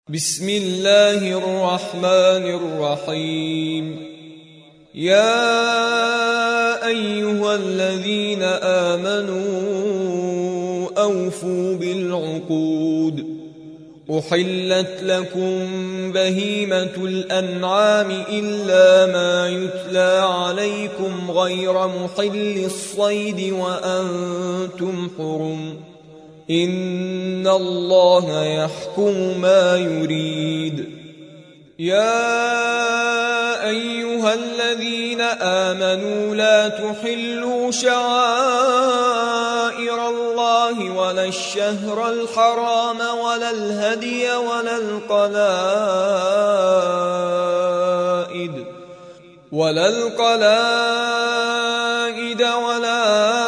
بسم الله الرحمن الرحيم. يا أيها الذين آمنوا أوفوا بالعقود. أحلت لكم بهيمة الأنعام إلا ما يتلى عليكم غير محل الصيد وأنتم حرم. إن الله يحكم ما يريد. يا أيها الذين آمنوا لا تحلوا شعائر الله ولا الشهر الحرام ولا الهدي ولا القلائد ولا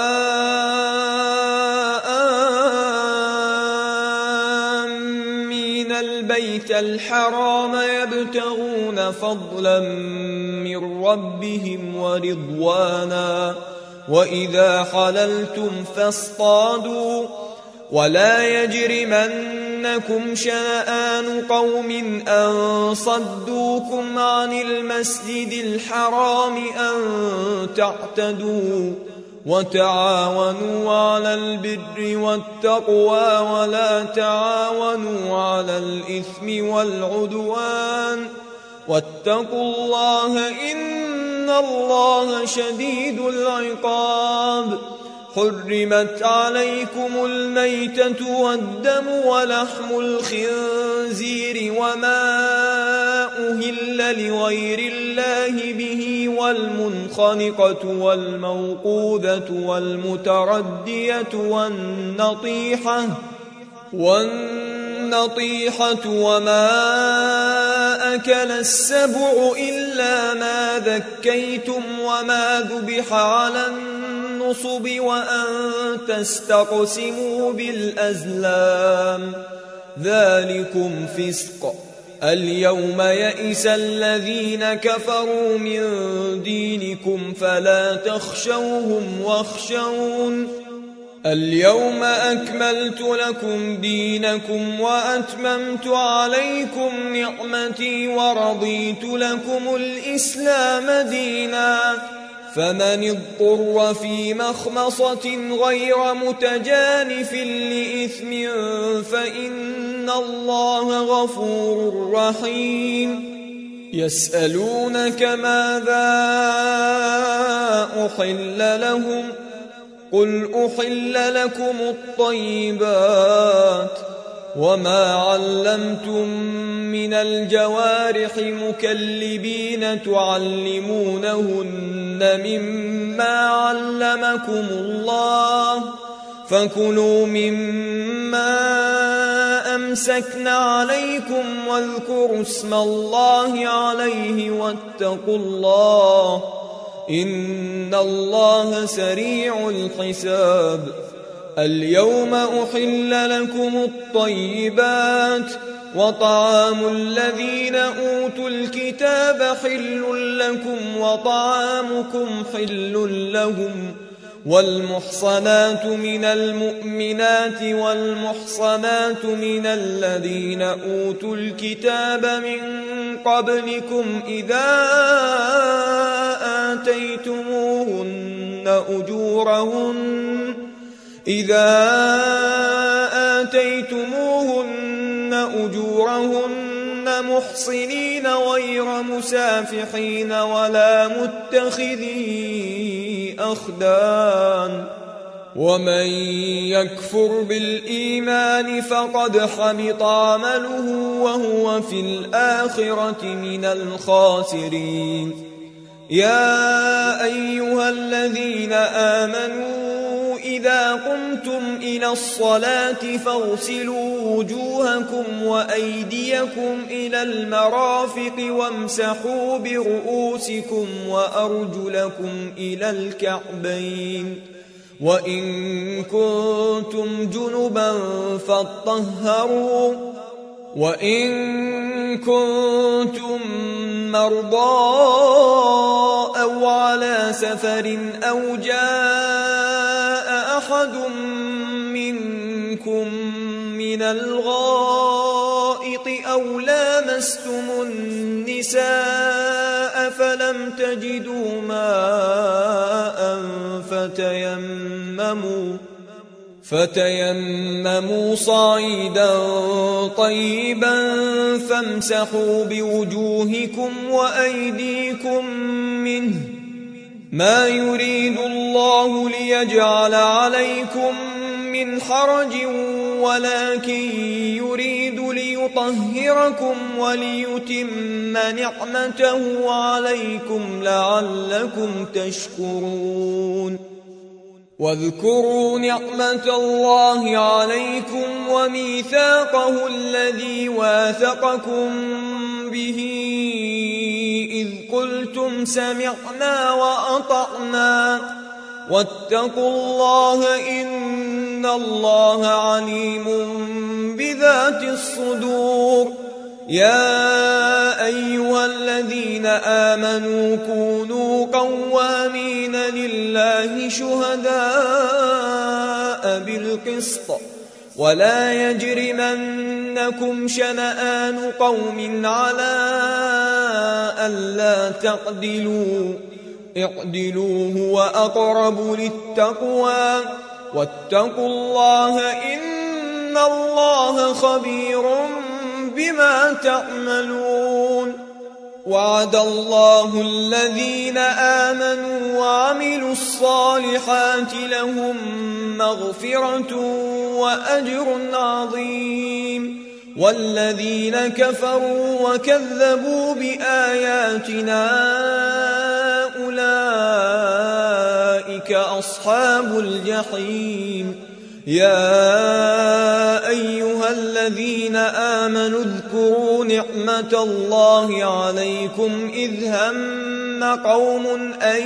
آمين البيت الحرام يبتغون فضلا من ربهم ورضوانا. وإذا حللتم فاصطادوا ولا يجرمنكم شنآن قوم أن صدوكم عن المسجد الحرام أن تعتدوا. وتعاونوا على البر والتقوى ولا تعاونوا على الإثم والعدوان واتقوا الله إن الله شديد العقاب. حرمت عليكم الميتة والدم ولحم الخنزير وما أهل لغير الله به والمنخنقة والموقوذة والمتردية والنطيحة وما أكل السبع إلا ما ذكيتم وما ذبح على النصب وأن تستقسموا بالأزلام ذلكم فسق. اليوم يئس الذين كفروا من دينكم فلا تخشوهم واخشون. اليوم أكملت لكم دينكم وأتممت عليكم نعمتي ورضيت لكم الإسلام دينا. فمن اضطر في مخمصة غير متجانف لإثم فإن الله غفور رحيم. يسألونك ماذا أحل لهم قل أحل لكم الطيبات وما علمتم من الجوارح مكلبين تعلمونهن مما علمكم الله فكلوا مما أمسكن عليكم واذكروا اسم الله عليه واتقوا الله إن الله سريع الحساب. اليوم أحل لكم الطيبات وطعام الذين أوتوا الكتاب حل لكم وطعامكم حل لهم. والمحصنات من المؤمنات والمحصنات من الذين أوتوا الكتاب من قبلكم إذا آتيتموهن أجورهن محصنين غير مسافحين ولا متخذي أخدان. ومن يكفر بالإيمان فقد حبط عمله وهو في الآخرة من الخاسرين. يا أيها الذين آمنوا إذا قمتم إلى الصلاة فاغسلوا وجوهكم وأيديكم إلى المرافق وامسحوا برؤوسكم وأرجلكم إلى الكعبين. وإن كنتم جنبا فاطهروا وإن كنتم مرضى أو على سفر أو جاء أحد منكم من الغائط أو لامستم النساء فلم تجدوا ماء فتيمموا صعيدا طيبا فامسحوا بوجوهكم وأيديكم منه ما يريد الله ليجعل عليكم من حرج ولكن يريد ليطهركم وليتم نعمته عليكم لعلكم تشكرون واذكروا نعمة الله عليكم وميثاقه الذي واثقكم به إذ قلتم سمعنا وأطعنا واتقوا الله إن الله عليم بذات الصدور يا أيها الذين آمنوا كونوا قوامين لله شهداء بالقسط ولا يجرمنكم شنآن قوم على ألا تعدلوا اعدلوا هو أقرب للتقوى واتقوا الله إن الله خبير بما تعملون وعد الله الذين آمنوا وعملوا الصالحات لهم مغفرة وأجر عظيم والذين كفروا وكذبوا بآياتنا أولئك أصحاب الجحيم يا أيها الذين آمنوا اذكروا نعمة الله عليكم إذ هم قوم أن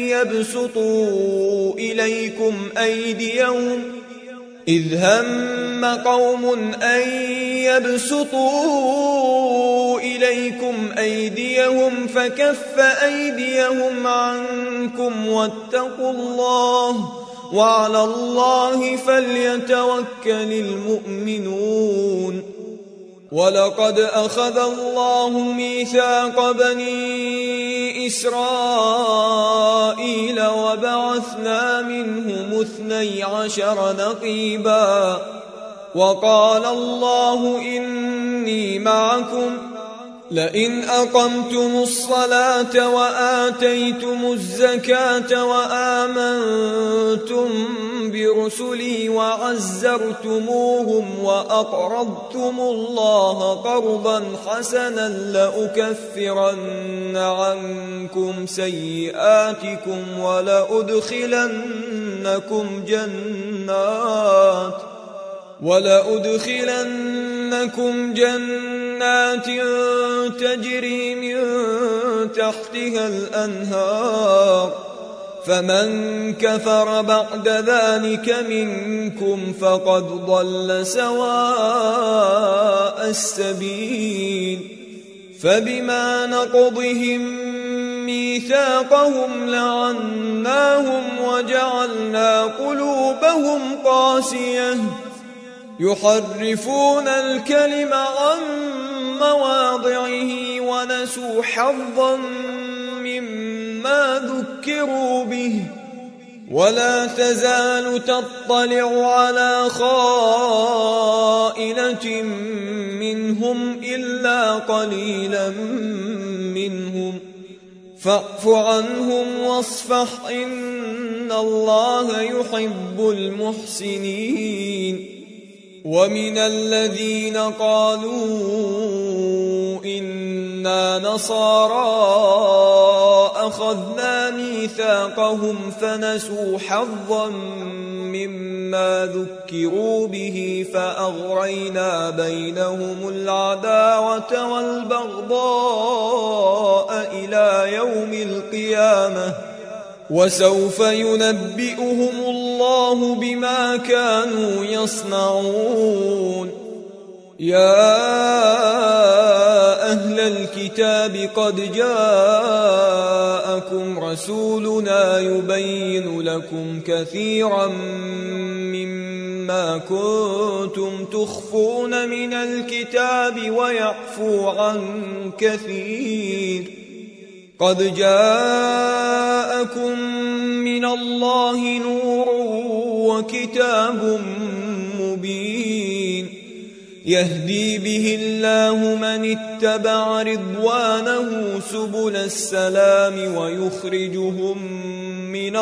يبسطوا إليكم أيديهم فكف أيديهم عنكم واتقوا الله وعلى الله فليتوكل المؤمنون ولقد أخذ الله ميثاق بني إسرائيل وبعثنا منهم 12 نقيبا وقال الله إني معكم لئن أقمتم الصلاة وآتيتم الزكاة وآمنتم برسلي وعزرتموهم وأقرضتم الله قرضا حسنا لأكفرن عنكم سيئاتكم ولأدخلنكم جنات تجري من تحتها الأنهار فمن كفر بعد ذلك منكم فقد ضل سواء السبيل فبما نقضهم ميثاقهم لعناهم وجعلنا قلوبهم قاسية يحرفون الكلم عن مواضعه ونسوا حظا مما ذكروا به ولا تزال تطلع على خائنة منهم إلا قليلا منهم فاعف عنهم واصفح إن الله يحب المحسنين ومن الذين قالوا إنا نصارى أخذنا ميثاقهم فنسوا حظا مما ذكروا به فأغرينا بينهم العداوة والبغضاء إلى يوم القيامة وسوف ينبئهم الله بما كانوا يصنعون يا أهل الكتاب قد جاءكم رسولنا يبين لكم كثيرا ما كنتم تخفون من الكتاب ويعفو عن كثير. قد جاءكم من الله نور وكتاب مبين يهدي به الله من اتبع رضوانه سبل السلام ويخرجهم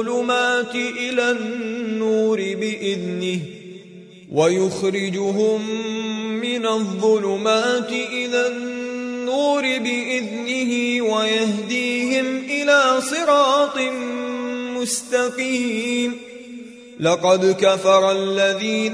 من الظلمات إلى النور بإذنه ويهديهم إلى صراط مستقيم. لقد كفر الذين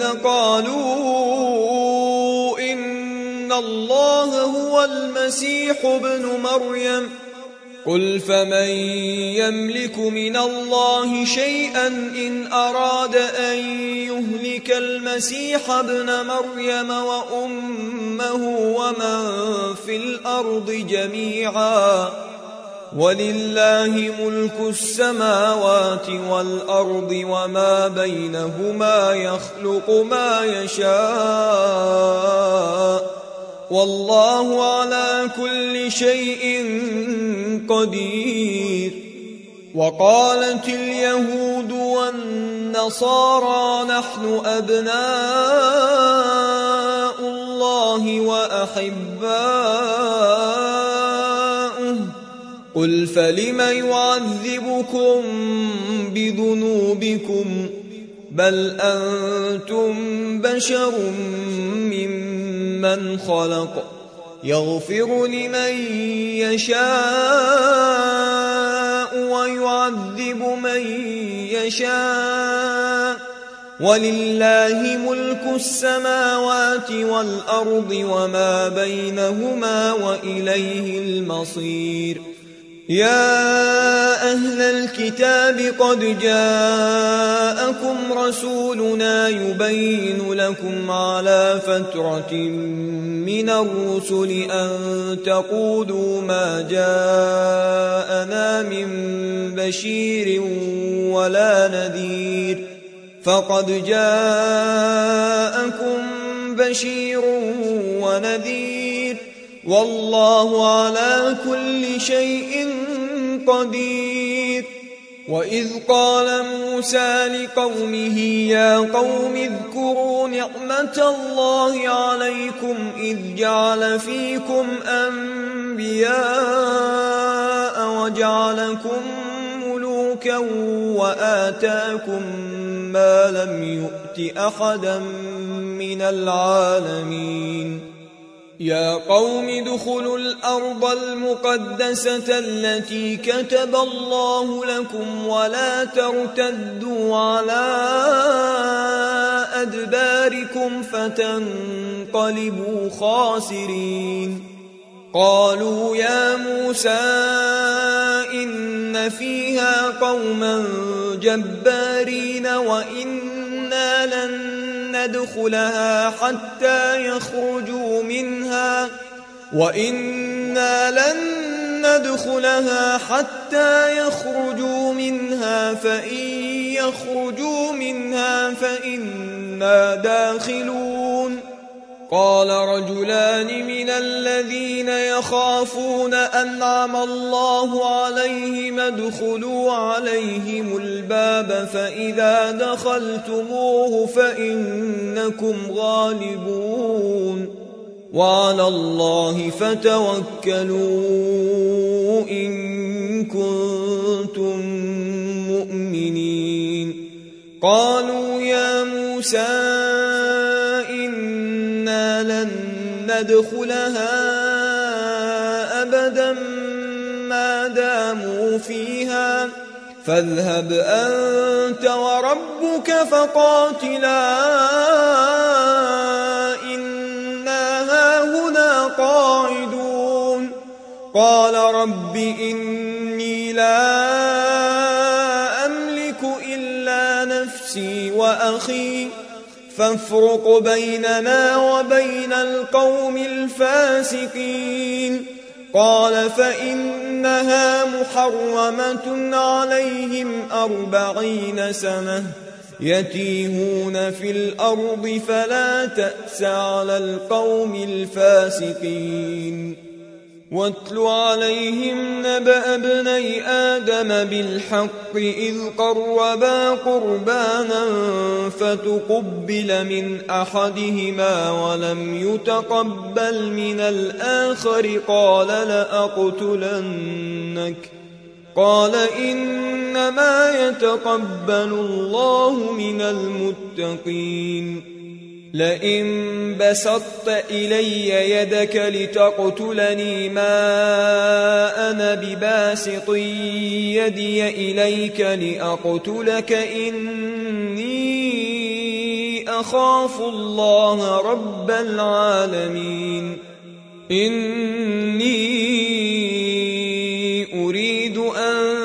قالوا إن الله هو المسيح ابن مريم قل فمن يملك من الله شيئا إن أراد أن يهلك المسيح ابن مريم وأمه ومن في الأرض جميعا ولله ملك السماوات والأرض وما بينهما يخلق ما يشاء والله على كل شيء قدير. وقالت اليهود والنصارى نحن أبناء الله وأحباؤه قل فلم يعذبكم بذنوبكم بل أنتم بشر ممن خلق يغفر لمن يشاء ويعذب من يشاء ولله ملك السماوات والأرض وما بينهما وإليه المصير. يا أهل الكتاب قد جاءكم رسولنا يبين لكم على فترة من الرسل أن تقولوا ما جاءنا من بشير ولا نذير فقد جاءكم بشير ونذير والله على كل شيء قدير. وإذ قال موسى لقومه يا قوم اذكروا نعمة الله عليكم إذ جعل فيكم أنبياء وجعلكم ملوكا وآتاكم ما لم يؤت أحدا من العالمين. يا قوم ادخلوا الأرض المقدسة التي كتب الله لكم ولا ترتدوا على أدباركم فتنقلبوا خاسرين. قالوا يا موسى إن فيها قوما جبارين وإنا لن ندخلها حتى يخرجوا منها فإن يخرجوا منها فإنا داخلون. قال رجلان من الذين يخافون أنعم الله عليهم ادخلوا عليهم الباب فإذا دخلتموه فإنكم غالبون وعلى الله فتوكلوا إن كنتم مؤمنين. قالوا يا موسى إنا لن ندخلها أبدا ما داموا فيها فاذهب أنت وربك فقاتلا إنا هاهنا قاعدون. قال رب إني لا أملك إلا نفسي وأخي فافرق بيننا وبين القوم الفاسقين. قال فإنها محرمة عليهم 40 سنة يتيهون في الأرض فلا تأس على القوم الفاسقين واتل عليهم نبأ ابني آدم بالحق إذ قربا قربانا فتقبل من أحدهما ولم يتقبل من الآخر قال لأقتلنك قال إنما يتقبل الله من المتقين لئن بسطت إلي يدك لتقتلني ما أنا بباسط يدي إليك لأقتلك إني أخاف الله رب العالمين إني أريد أن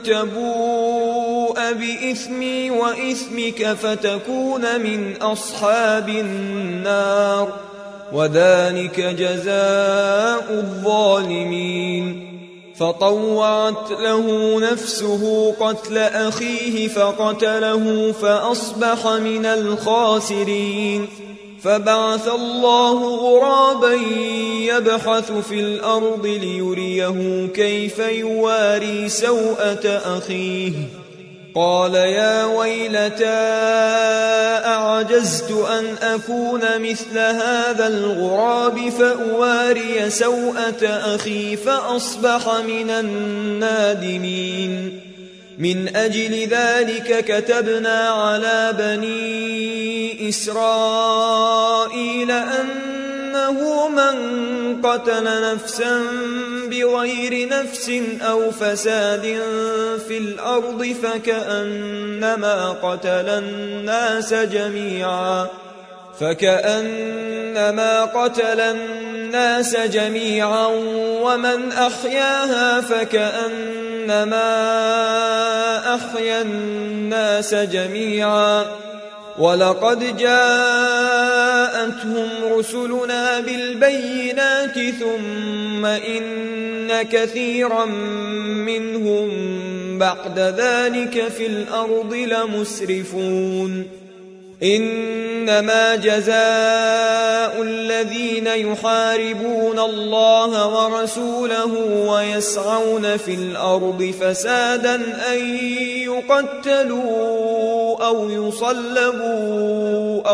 تبوء بإثمي وإثمك فتكون من أصحاب النار وذلك جزاء الظالمين فطوعت له نفسه قتل أخيه فقتله فأصبح من الخاسرين فبعث الله غرابا يبحث في الأرض ليريه كيف يواري سوءة أخيه قال يا ويلتى أعجزت أن أكون مثل هذا الغراب فأواري سوءة أخي فأصبح من النادمين من أجل ذلك كتبنا على بني إسرائيل أنه من قتل نفسا بغير نفس أو فساد في الأرض فكأنما قتل الناس جميعا ومن أحياها فكأنما أحيا الناس جميعا ولقد جاءتهم رسلنا بالبينات ثم إن كثيرا منهم بعد ذلك في الأرض لمسرفون إنما جزاء الذين يحاربون الله ورسوله ويسعون في الأرض فسادا أن يقتلوا أو يصلبوا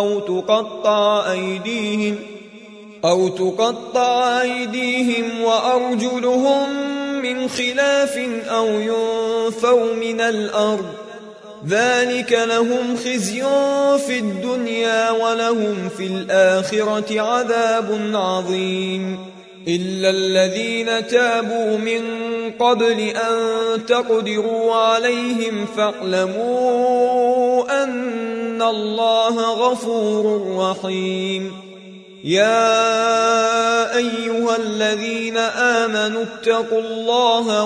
أو تقطع أيديهم وأرجلهم من خلاف أو ينفوا من الأرض ذلك لهم خزي في الدنيا ولهم في الآخرة عذاب عظيم إلا الذين تابوا من قبل أن تقدروا عليهم فاعلموا أن الله غفور رحيم يا أيها الذين آمنوا اتقوا الله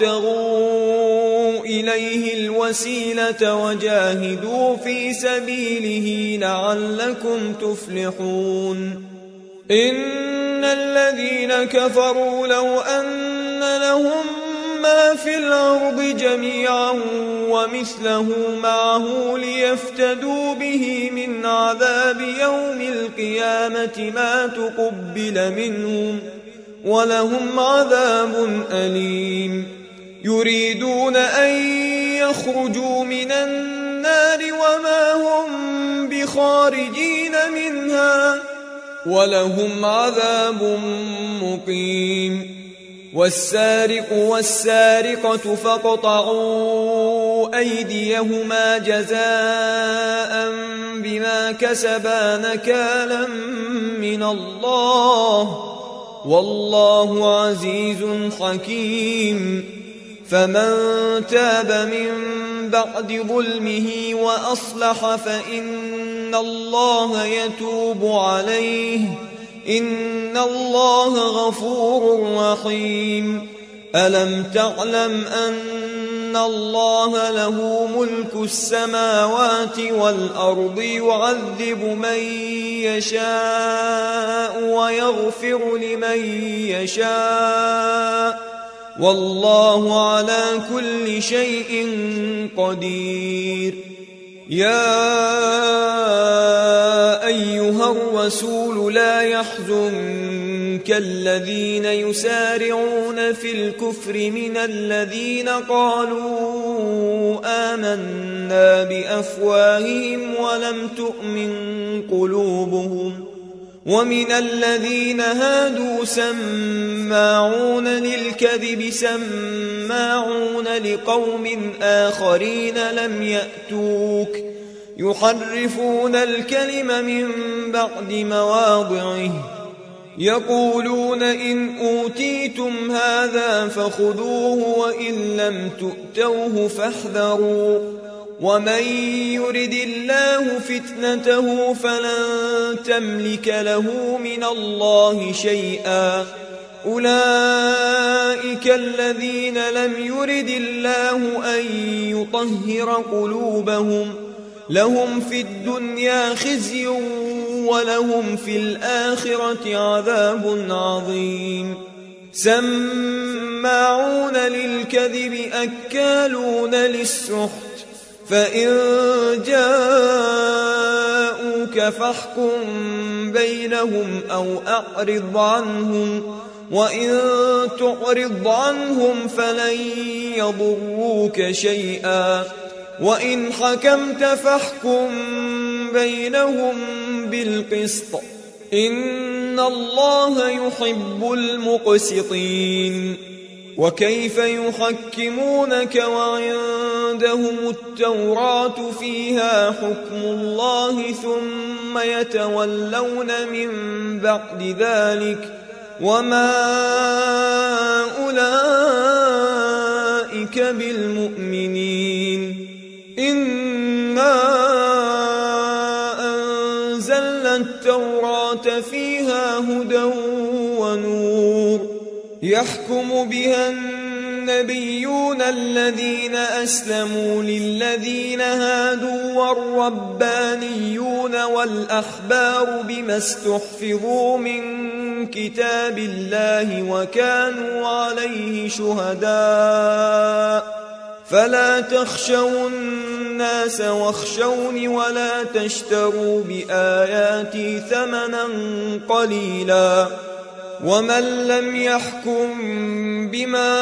وابتغوا إليه الوسيلة وجاهدوا في سبيله لعلكم تفلحون إن الذين كفروا لو أن لهم ما في الأرض جميعا ومثله معه ليفتدوا به من عذاب يوم القيامة ما تقبل منهم ولهم عذاب أليم يريدون أن يخرجوا من النار وما هم بخارجين منها ولهم عذاب مقيم والسارق والسارقة فاقطعوا أيديهما جزاء بما كسبا نكالا من الله والله عزيز حكيم فمن تاب من بعد ظلمه وأصلح فإن الله يتوب عليه إن الله غفور رحيم ألم تعلم أن الله له ملك السماوات والأرض يعذب من يشاء ويغفر لمن يشاء والله على كل شيء قدير يا أيها الرسول لا يحزنك الذين يسارعون في الكفر من الذين قالوا آمنا بأفواههم ولم تؤمن قلوبهم ومن الذين هادوا سماعون للكذب سماعون لقوم آخرين لم يأتوك يحرفون الكلم من بعد مواضعه يقولون إن أوتيتم هذا فخذوه وإن لم تؤتوه فاحذروا ومن يرد الله فتنته فلن تملك له من الله شيئا أولئك الذين لم يرد الله أن يطهر قلوبهم لهم في الدنيا خزي ولهم في الآخرة عذاب عظيم سماعون للكذب أكالون للسحت فإن جاءوك فاحكم بينهم أو أعرض عنهم وإن تعرض عنهم فلن يضروك شيئا وإن حكمت فاحكم بينهم بالقسط إن الله يحب المقسطين وكيف يحكمونك وعندهم التوراة فيها حكم الله ثم يتولون من بعد ذلك وما أولئك بالمؤمنين إنا أنزلنا التوراة فيها هدى ونور يحكم بها النبيون الذين أسلموا للذين هادوا والربانيون والأحبار بما استحفظوا من كتاب الله وكانوا عليه شهداء فلا تخشوا الناس واخشوني ولا تشتروا بآياتي ثمنا قليلا ومن لم يحكم بما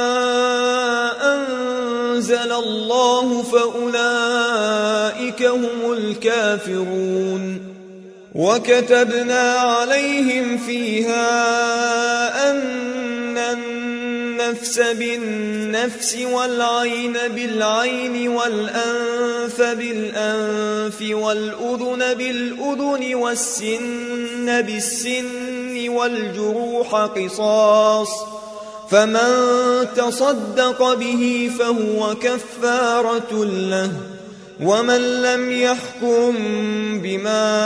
أنزل الله فأولئك هم الكافرون وكتبنا عليهم فيها أن النفس بالنفس والعين بالعين والأنف بالأنف والأذن بالأذن والسن بالسن والجروح قصاص فمن تصدق به فهو كفارة له ومن لم يحكم بما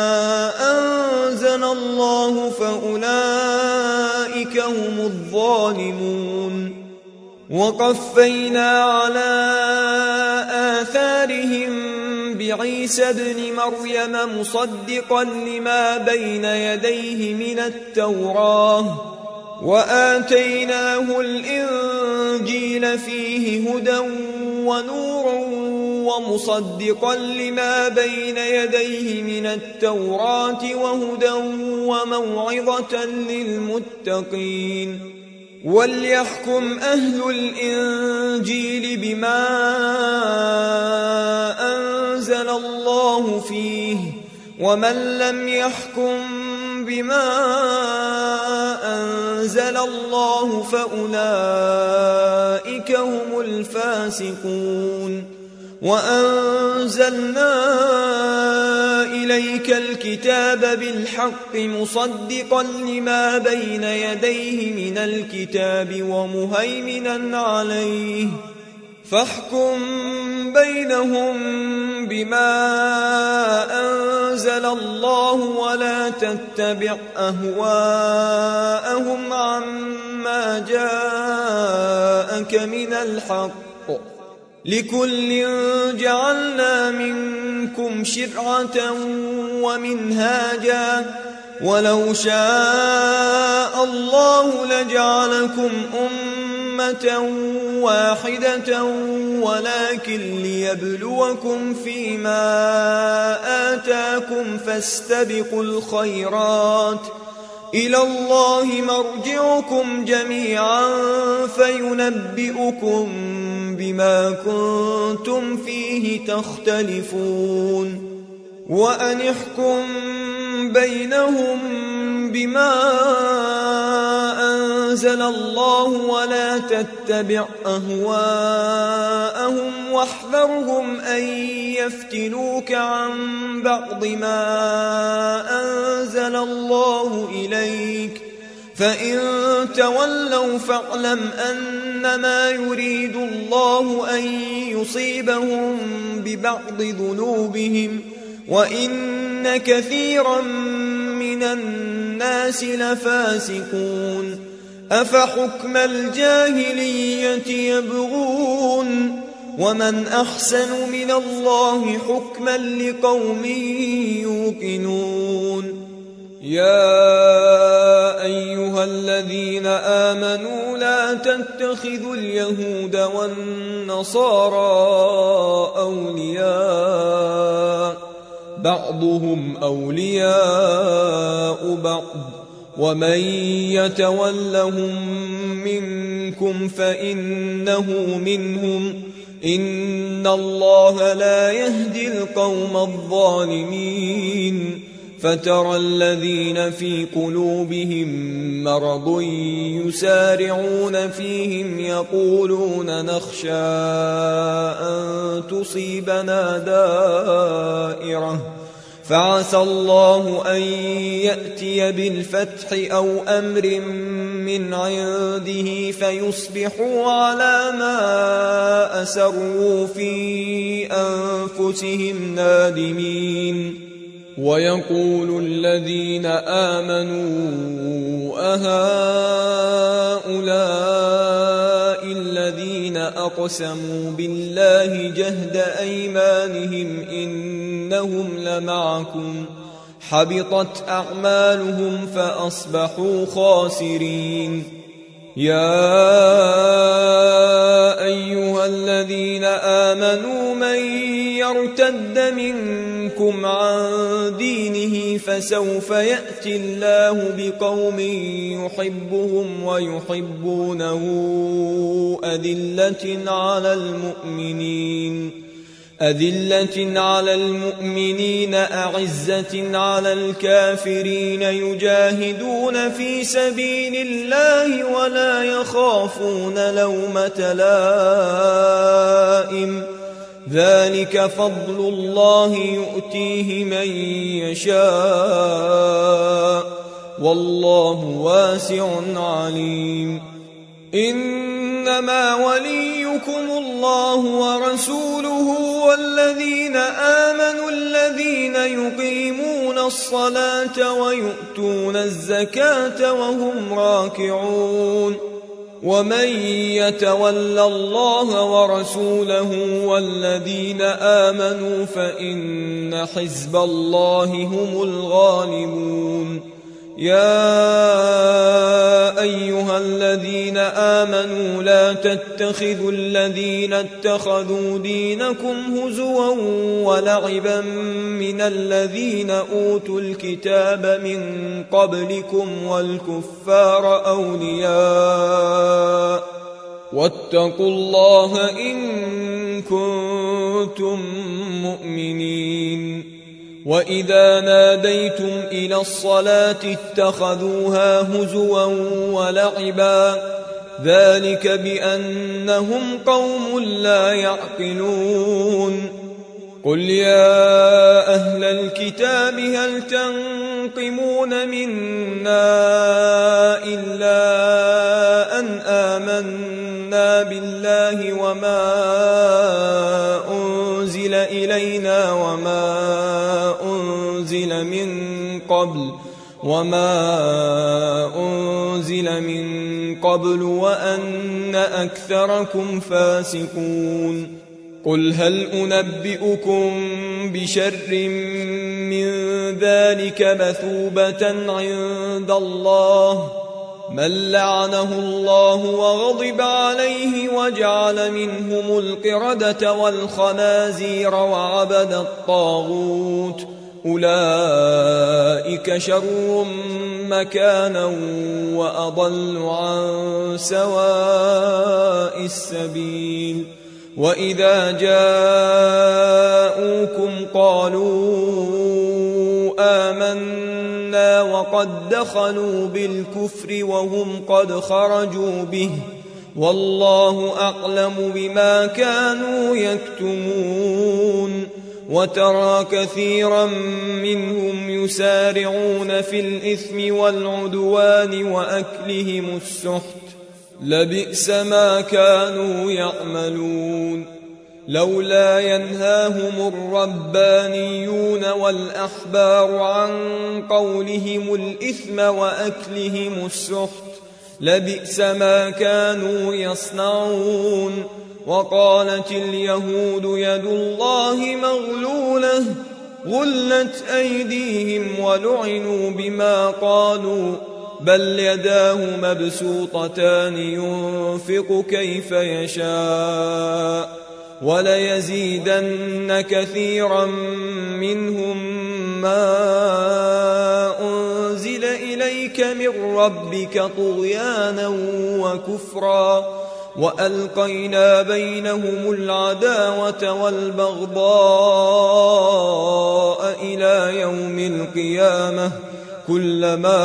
أنزل الله فأولئك هم الظالمون وقفينا على آثارهم بعيسى ابن مريم مصدقا لما بين يديه من التوراة وآتيناه الإنجيل فيه هدى ونور ومصدقا لما بين يديه من التوراة وهدى وموعظة للمتقين وليحكم أهل الإنجيل بما أنزل الله فيه ومن لم يحكم بما أنزل الله فأولئك هم الفاسقون وأنزلنا إليك الكتاب بالحق مصدقا لما بين يديه من الكتاب ومهيمنا عليه فاحكم بينهم بما أنزل الله ولا تتبع أهواءهم عما جاءك من الحق لكل جعلنا منكم شرعة ومنهاجا ولو شاء الله لجعلكم أمة واحدة ولكن ليبلوكم فيما آتاكم فاستبقوا الخيرات إلى الله مرجعكم جميعا فينبئكم بما كنتم فيه تختلفون وأن احكم بينهم بما أنزل الله ولا تتبع أهواءهم واحذرهم أن يفتنوك عن بعض ما أنزل الله إليك فإن تولوا فاعلم أنما يريد الله أن يصيبهم ببعض ذنوبهم وإن كثيرا من الناس لفاسقون أفحكم الجاهلية يبغون ومن أحسن من الله حكما لقوم يوقنون يا أيها الذين آمنوا لا تتخذوا اليهود والنصارى أولياء بعضهم أولياء بعض ومن يتولهم منكم فإنه منهم إن الله لا يهدي القوم الظالمين فترى الذين في قلوبهم مرض يسارعون فيهم يقولون نخشى أن تصيبنا دائرة فعسى الله أن يأتي بالفتح أو أمر من عنده فيصبحوا على ما أسروا في أنفسهم نادمين ويقول الذين آمنوا أهؤلاء الذين أقسموا بالله جهد أيمانهم إنهم لمعكم حبطت أعمالهم فأصبحوا خاسرين يا أيها الذين آمنوا من يرتد منكم عن دينه فسوف يأتي الله بقوم يحبهم ويحبونه أذلة على المؤمنين أعزة على الكافرين يجاهدون في سبيل الله ولا يخافون لومة لائم ذلك فضل الله يؤتيه من يشاء والله واسع عليم إنما وليكم الله ورسوله والذين آمنوا الذين يقيمون الصلاة ويؤتون الزكاة وهم راكعون ومن يتول الله ورسوله والذين آمنوا فإن حزب الله هم الغالبون يا أيها الذين آمنوا لا تتخذوا الذين اتخذوا دينكم هزوا ولعبا من الذين أوتوا الكتاب من قبلكم والكفار أولياء واتقوا الله إن كنتم مؤمنين وإذا ناديتم إلى الصلاة اتخذوها هزوا ولعبا ذلك بأنهم قوم لا يعقلون قل يا أهل الكتاب هل تنقمون منا إلا أن آمنا بالله وما أنزل إلينا وما أنزل من قبل وأن أكثركم فاسقون قل هل أنبئكم بشر من ذلك مثوبة عند الله من لعنه الله وغضب عليه وجعل منهم القردة والخنازير وعبد الطاغوت أولئك شر مكانا وأضل عن سواء السبيل وإذا جاءوكم قالوا آمنا وقد دخلوا بالكفر وهم قد خرجوا به والله أعلم بما كانوا يكتمون وترى كثيرا منهم يسارعون في الإثم والعدوان وأكلهم السحت لبئس ما كانوا يعملون لولا ينهاهم الربانيون والأحبار عن قولهم الإثم وأكلهم السحت لبئس ما كانوا يصنعون وقالت اليهود يد الله مغلولة غلت أيديهم ولعنوا بما قالوا بل يداه مبسوطتان ينفق كيف يشاء وليزيدن كثيرا منهم ما أنزل إليك من ربك طغيانا وكفرا وألقينا بينهم العداوة والبغضاء إلى يوم القيامة كلما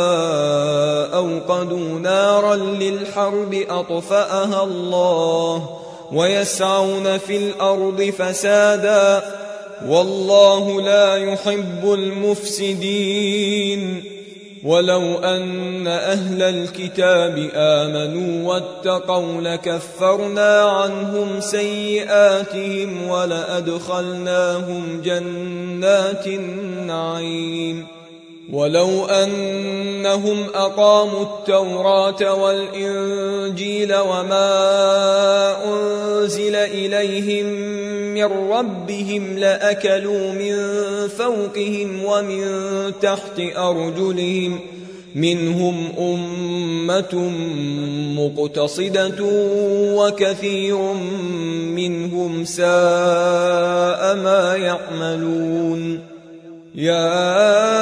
أوقدوا نارا للحرب أطفأها الله ويسعون في الأرض فسادا والله لا يحب المفسدين ولو أن أهل الكتاب آمنوا واتقوا لكفرنا عنهم سيئاتهم ولأدخلناهم جنات النعيم ولو أنهم أقاموا التوراة والإنجيل وما أنزل إليهم من ربهم لأكلوا من فوقهم ومن تحت أرجلهم منهم أمة مقتصدة وكثير منهم ساء ما يعملون يا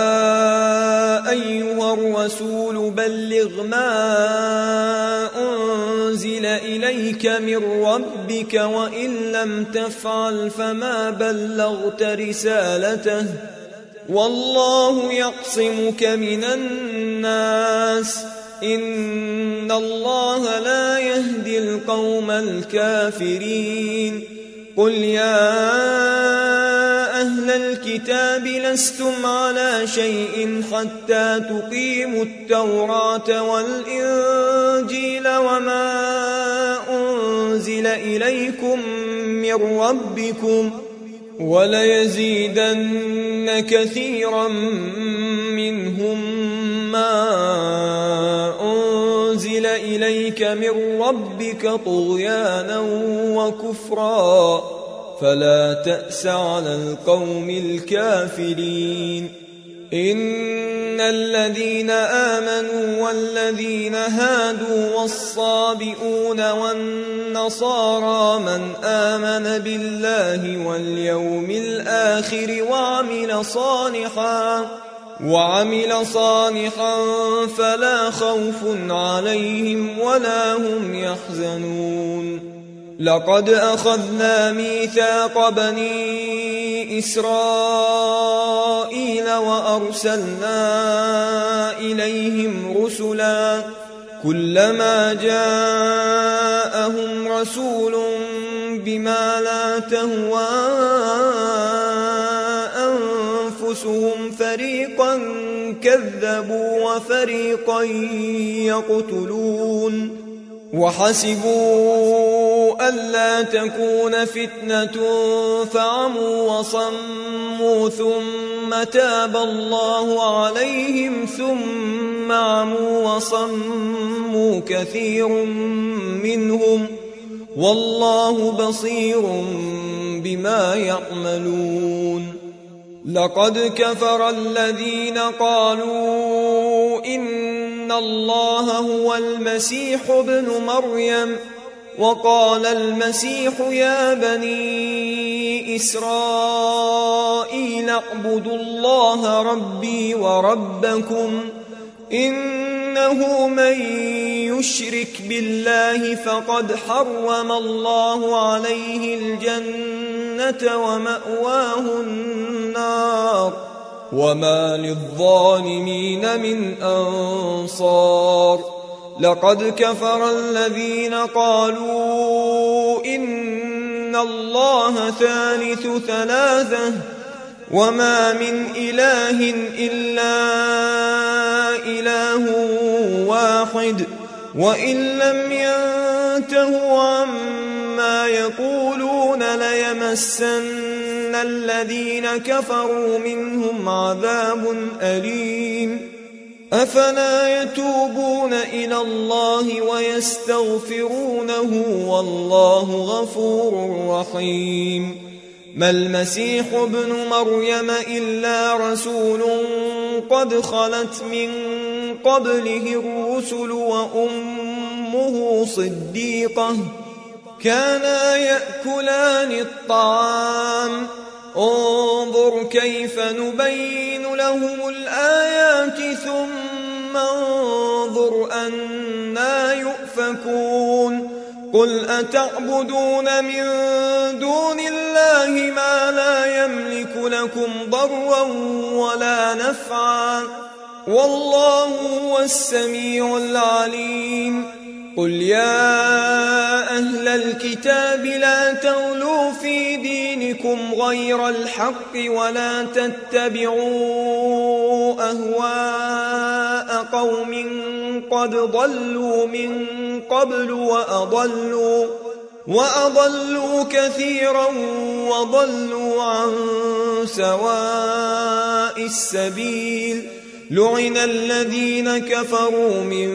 أيها الرسول بلغ ما أنزل إليك من ربك وإن لم تفعل فما بلغت رسالته والله يعصمك من الناس إن الله لا يهدي القوم الكافرين قل يا أهل الكتاب لستم على شيء حتى تقيموا التوراة والإنجيل وما أنزل إليكم من ربكم وليزيدن كثيرا منهم ما أنزل إليك من ربك طغيانا وكفرا فلا تأس على القوم الكافرين إن الذين آمنوا والذين هادوا والصابئون والنصارى من آمن بالله واليوم الآخر وعمل صالحا فلا خوف عليهم ولا هم يحزنون لقد أخذنا ميثاق بني إسرائيل وأرسلنا إليهم رسلا كلما جاءهم رسول بما لا تهوى أنفسهم فريقا كذبوا وفريقا يقتلون وحسبوا ألا تكون فتنة فعموا وصموا ثم تاب الله عليهم ثم عموا وصموا كثير منهم والله بصير بما يعملون لقد كفر الذين قالوا إن إن الله هو المسيح ابن مريم. وقال المسيح يا بني إسرائيل اعبدوا الله ربي وربكم إنه من يشرك بالله فقد حرم الله عليه الجنة ومأواه النار وما للظالمين من أنصار. لقد كفر الذين قالوا إن الله ثالث ثلاثة وما من إله إلا إله واحد وإن لم ينتهوا عما يقولون ليمسن الذين كفروا منهم عذاب أليم. أفلا يتوبون إلى الله ويستغفرونه والله غفور رحيم. ما المسيح ابن مريم إلا رسول قد خلت من قبله الرسل وأمه صديقة كانا يأكلان الطعام انظر كيف نبين لهم الآيات ثم انظر أنا يؤفكون. قل أتعبدون من دون الله ما لا يملك لكم ضرا ولا نفعا والله هو السميع العليم. قل يا أهل الكتاب لا تغلوا في دينكم غير الحق ولا تتبعوا أهواء قوم قد ضلوا من قبل وأضلوا كثيرا وضلوا عن سواء السبيل. لعن الذين كفروا من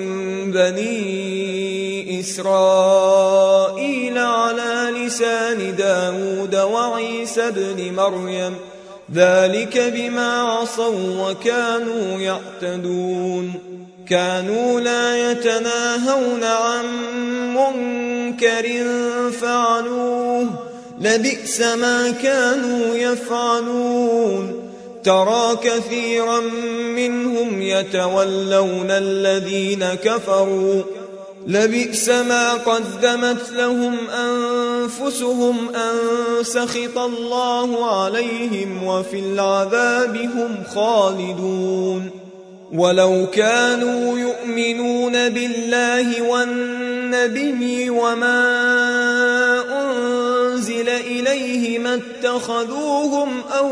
بني إسرائيل على لسان داود وعيسى بن مريم ذلك بما عصوا وكانوا يعتدون. كانوا لا يتناهون عن منكر فعلوه لبئس ما كانوا يفعلون. ترى كثيرا منهم يتولون الذين كفروا لبئس ما قدمت لهم أنفسهم أن سخط الله عليهم وفي العذاب هم خالدون. ولو كانوا يؤمنون بالله والنبي وما أنزل إليه ما اتخذوهم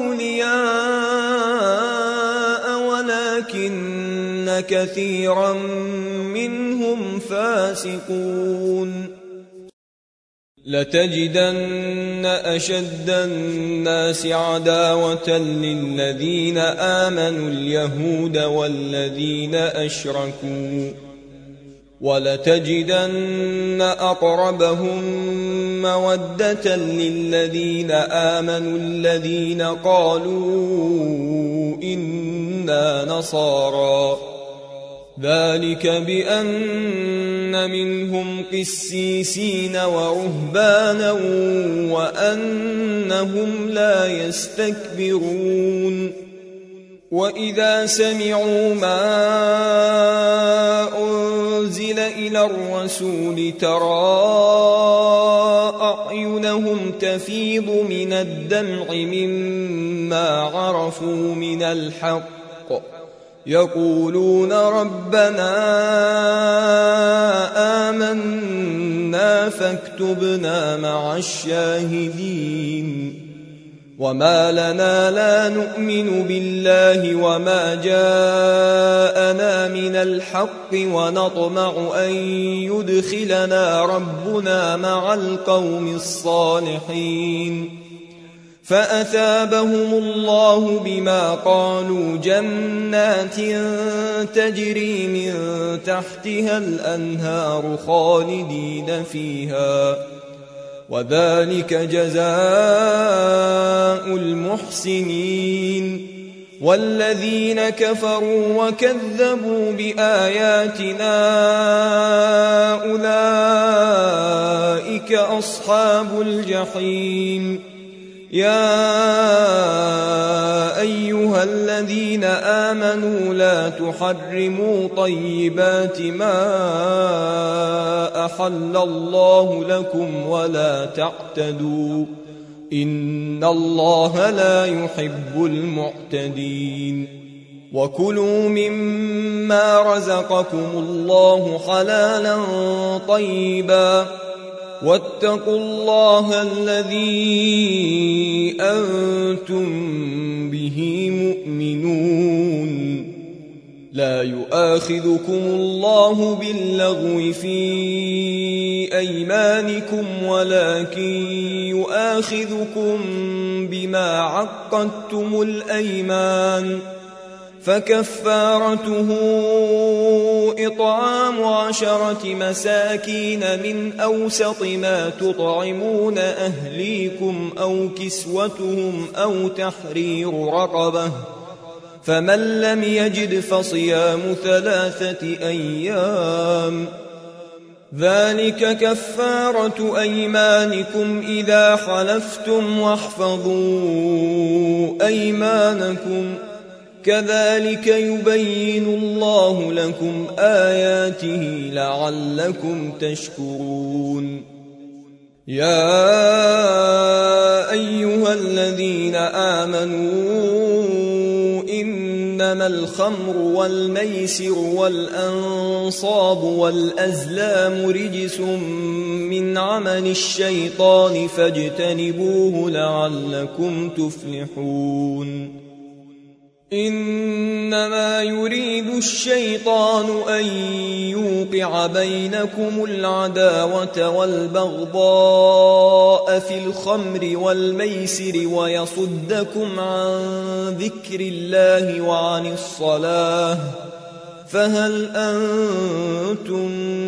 أولياء ولكن كثيرا منهم فاسقون. لتجدن أشد الناس عداوة للذين آمنوا اليهود والذين أشركوا ولتجدن أقربهم مودة للذين آمنوا الذين قالوا إنا نصارى ذلك بأن منهم قسيسين ورهبانا وأنهم لا يستكبرون. وإذا سمعوا ما أنزل إلى الرسول ترى أعينهم تفيض من الدمع مما عرفوا من الحق يقولون ربنا آمنا فاكتبنا مع الشاهدين. وما لنا لا نؤمن بالله وما جاءنا من الحق ونطمع أن يدخلنا ربنا مع القوم الصالحين. فأثابهم الله بما قالوا جنات تجري من تحتها الأنهار خالدين فيها وذلك جزاء المحسنين. والذين كفروا وكذبوا بآياتنا أولئك أصحاب الجحيم يا أيها الذين آمنوا لا تحرموا طيبات ما أحل الله لكم ولا تعتدوا إن الله لا يحب المعتدين وكلوا مما رزقكم الله حلالا طيبا واتقوا الله الذي أنتم به مؤمنون لا يؤاخذكم الله باللغو في أيمانكم ولكن يؤاخذكم بما عقدتم الأيمان فكفارته إطعام 10 مساكين من أوسط ما تطعمون أهليكم أو كسوتهم أو تحرير رقبة فمن لم يجد فصيام 3 أيام ذلك كفارة أيمانكم إذا حلفتم واحفظوا أيمانكم كذلك يبين الله لكم آياته لعلكم تشكرون يا أيها الذين آمنوا إنما الخمر والميسر والأنصاب والأزلام رجس من عمل الشيطان فاجتنبوه لعلكم تفلحون إنما يريد الشيطان أن يوقع بينكم العداوة والبغضاء في الخمر والميسر ويصدكم عن ذكر الله وعن الصلاة فهل أنتم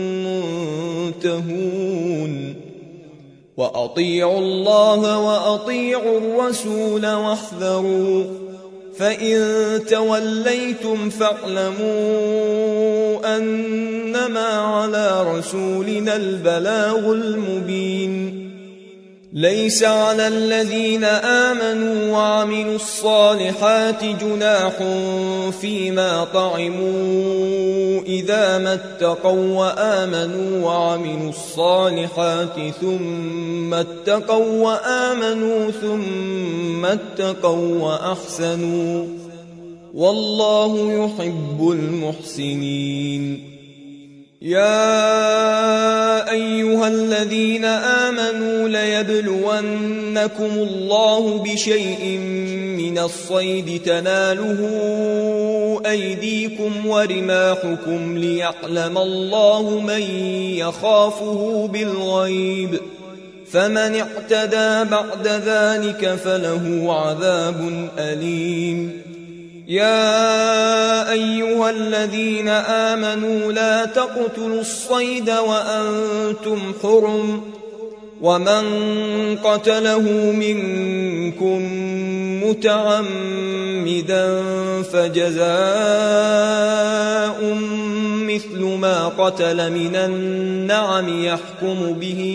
منتهون وأطيعوا الله وأطيعوا الرسول واحذروا فإن توليتم فاعلموا أنما على رسولنا البلاغ المبين ليس على الذين آمنوا وعملوا الصالحات جناح فيما طعموا إذا ما اتقوا وآمنوا وعملوا الصالحات ثم اتقوا وآمنوا ثم اتقوا وأحسنوا والله يحب المحسنين يا أيها الذين آمنوا ليبلونكم الله بشيء من الصيد تناله أيديكم ورماحكم ليعلم الله من يخافه بالغيب فمن اعتدى بعد ذلك فله عذاب أليم يا أيها الذين آمنوا لا تقتلوا الصيد وأنتم حرم ومن قتله منكم متعمدا فجزاء مثل ما قتل من النعم يحكم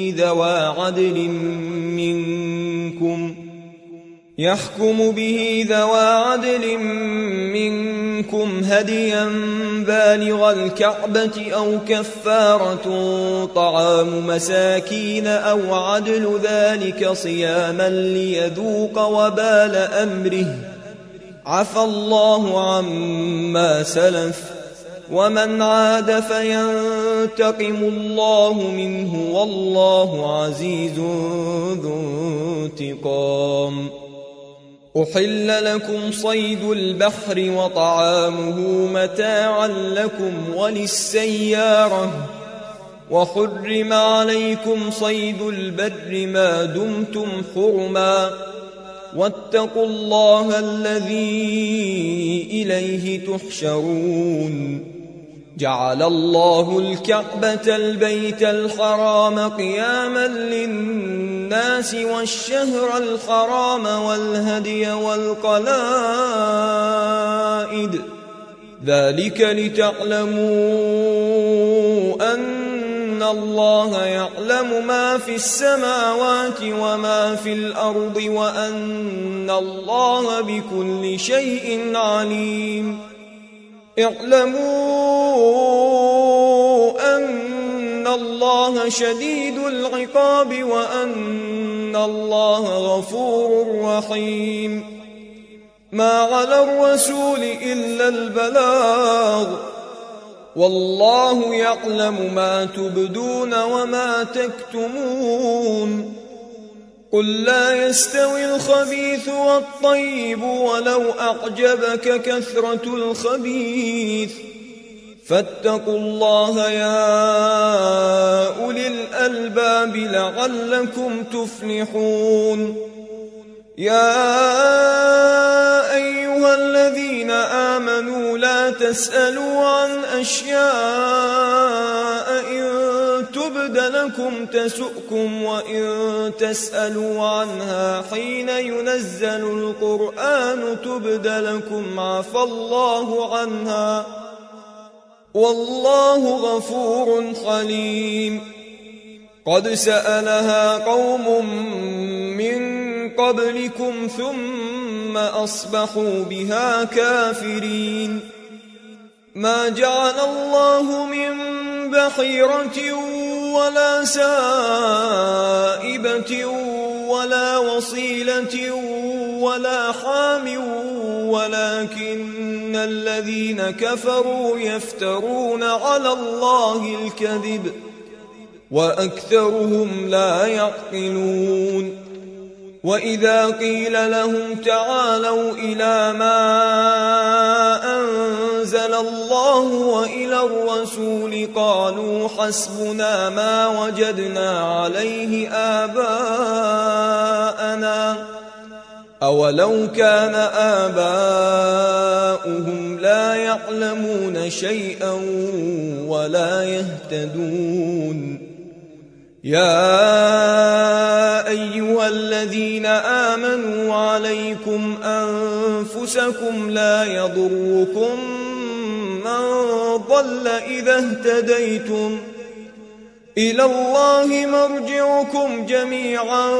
به ذوى عدل منكم هديا بالغ الكعبة أو كفارة طعام مساكين أو عدل ذلك صياما ليذوق وبال أمره عفى الله عما سلف ومن عاد فينتقم الله منه والله عزيز ذو انتقام أحل لكم صيد البحر وطعامه متاعا لكم وللسيارة وحرم عليكم صيد البر ما دمتم حرما واتقوا الله الذي إليه تحشرون جعل الله الكعبة البيت الحرام قياما للناس والشهر الحرام والهدي والقلائد ذلك لتعلموا أن الله يعلم ما في السماوات وما في الأرض وأن الله بكل شيء عليم اعلموا أن الله شديد العقاب وأن الله غفور رحيم ما على الرسول إلا البلاغ والله يعلم ما تبدون وما تكتمون قل لا يستوي الخبيث والطيب ولو أعجبك كثرة الخبيث فاتقوا الله يا أولي الألباب لعلكم تفلحون يا أيها الذين آمنوا لا تسألوا عن أشياء إن تبد لكم تسؤكم وإن تسألوا عنها حين ينزل القرآن تبد لكم عفى الله عنها والله غفور حليم قد سألها قوم من قبلكم ثم أصبحوا بها كافرين ما جعل الله من بحيرة ولا سائبة ولا وصيلة ولا حام ولكن الذين كفروا يفترون على الله الكذب وأكثرهم لا يعقلون وإذا قيل لهم تعالوا إلى ما أنزل الله وإلى الرسول قالوا حسبنا ما وجدنا عليه آباءنا أولو كان آباؤهم لا يعلمون شيئا ولا يهتدون يا أيها الذين آمنوا عليكم أنفسكم لا يضركم من ضل إذا اهتديتم إلى الله مرجعكم جميعا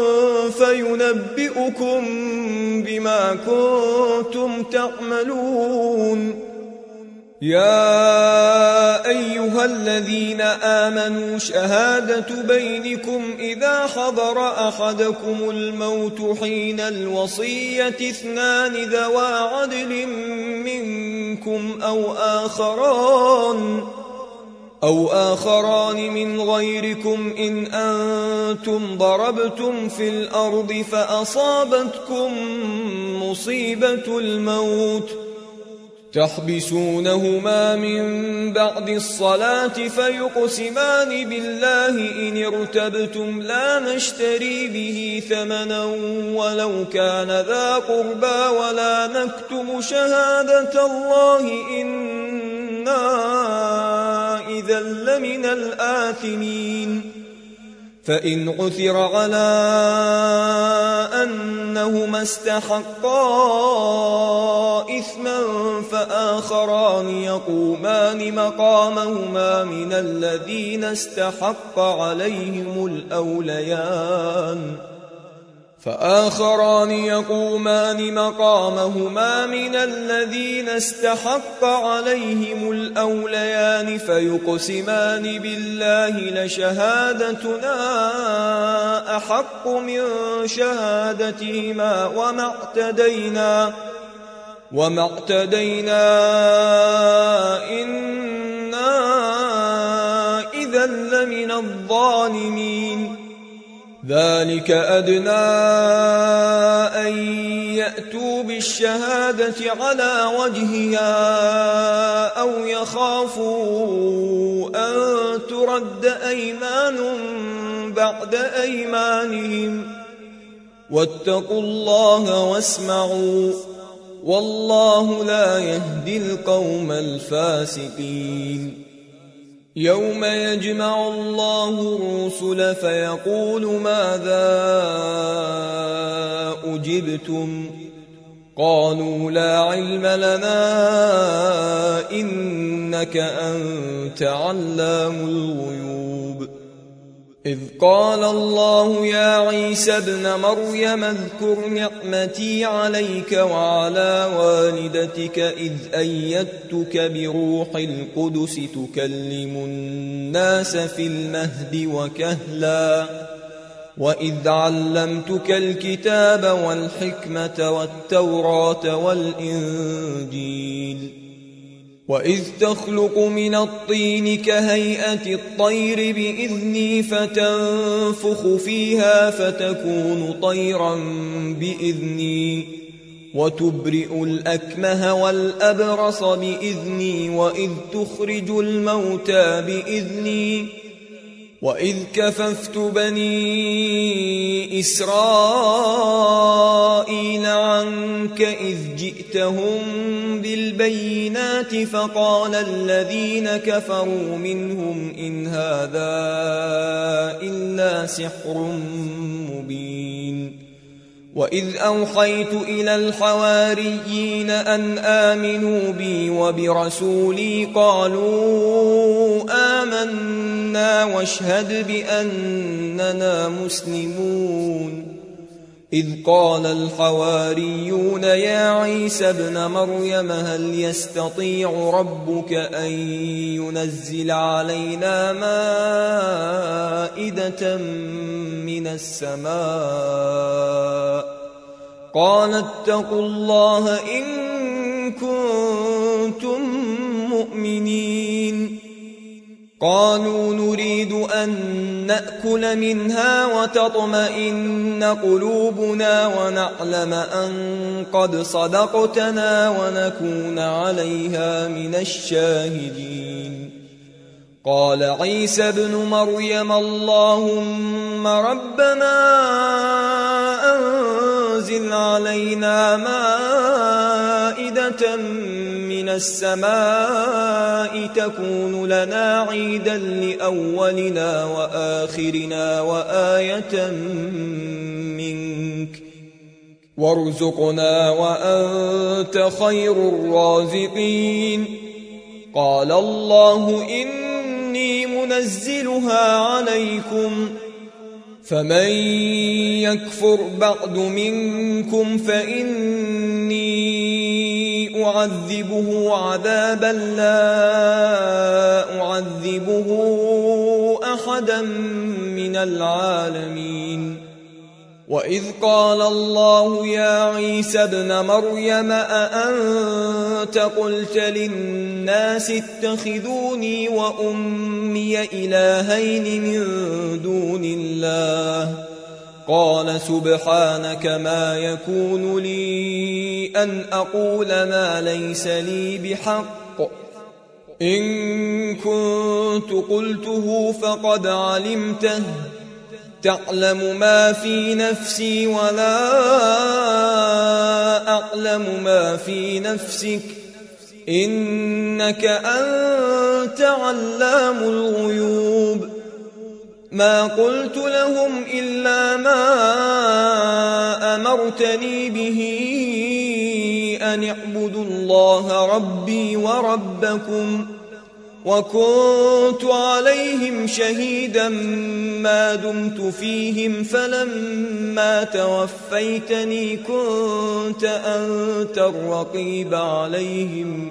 فينبئكم بما كنتم تعملون يا أيها الذين آمنوا شهادة بينكم إذا حضر أحدكم الموت حين الوصية اثنان ذوى عدل منكم أو آخران من غيركم إن أنتم ضربتم في الأرض فأصابتكم مصيبة الموت تحبسونهما من بعد الصلاة فيقسمان بالله إن ارتبتم لا نشتري به ثمنا ولو كان ذا قربى ولا نكتم شهادة الله إنا إذا لمن الآثمين فإن عثر على أنهما استحقا إثما فآخران يقومان مقامهما من الذين استحق عليهم الأوليان فيقسمان بالله لشهادتنا أحق من شهادتهما وما اعتدينا إنا إذا لمن الظالمين ذلك أدنى أن يأتوا بالشهادة على وجهها أو يخافوا أن ترد أيمان بعد أيمانهم واتقوا الله واسمعوا والله لا يهدي القوم الفاسقين. يوم يجمع الله الرسل فيقول ماذا أجبتم قالوا لا علم لنا إنك أنت علام الغيوب. إذ قال الله يا عيسى ابن مريم اذكر نعمتي عليك وعلى والدتك إذ أيدتك بروح القدس تكلم الناس في المهد وكهلا وإذ علمتك الكتاب والحكمة والتوراة والإنجيل وإذ تخلق من الطين كهيئة الطير بإذني فتنفخ فيها فتكون طيرا بإذني وتبرئ الأكمه والأبرص بإذني وإذ تخرج الموتى بإذني وإذ كففت بني إسرائيل عنك إذ جئتهم بالبينات فقال الذين كفروا منهم إن هذا إلا سحر مبين. وإذ أوحيت إلى الحواريين أن آمنوا بي وبرسولي قالوا آمنا واشهد بأننا مسلمون. إذ قال الحواريون يا عيسى ابن مريم هل يستطيع ربك أن ينزل علينا مائدة من السماء قال اتقوا الله إن كنتم مؤمنين. قالوا نريد أن نأكل منها وتطمئن قلوبنا ونعلم أن قد صدقتنا ونكون عليها من الشاهدين. قال عيسى ابن مريم اللهم ربنا أنزل علينا مائدة من السماء تكون لنا عيدا لأولنا وآخرنا وآية منك وارزقنا وأنت خير الرازقين. قال الله إني منزلها عليكم فمن يكفر بعد منكم فإني أعذبه عذابا لا أعذبه أحدا من العالمين. وإذ قال الله يا عيسى ابن مريم أأنت قلت للناس اتخذوني وأمي إلهين من دون الله قال سبحانك ما يكون لي أن أقول ما ليس لي بحق إن كنت قلته فقد علمته تعلم ما في نفسي ولا أعلم ما في نفسك إنك أنت علام الغيوب. ما قلت لهم إلا ما أمرتني به أن اعبدوا الله ربي وربكم وكنت عليهم شهيدا ما دمت فيهم فلما توفيتني كنت أنت الرقيب عليهم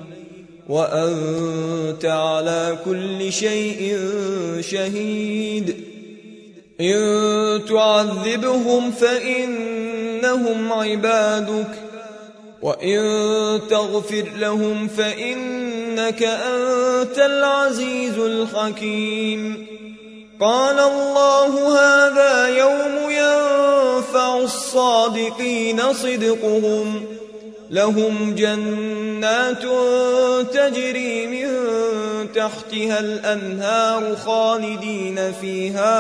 وأنت على كل شيء شهيد. إن تعذبهم فإنهم عبادك وإن تغفر لهم فإنك أنت العزيز الحكيم. قال الله هذا يوم ينفع الصادقين صدقهم لهم جنات تجري من تحتها الأنهار خالدين فيها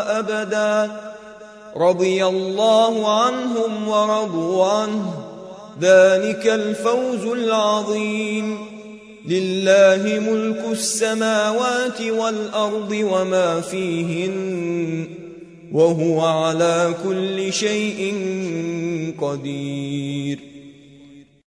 أبدا رضي الله عنهم ورضوا عنه ذلك الفوز العظيم. لله ملك السماوات والأرض وما فيهن وهو على كل شيء قدير.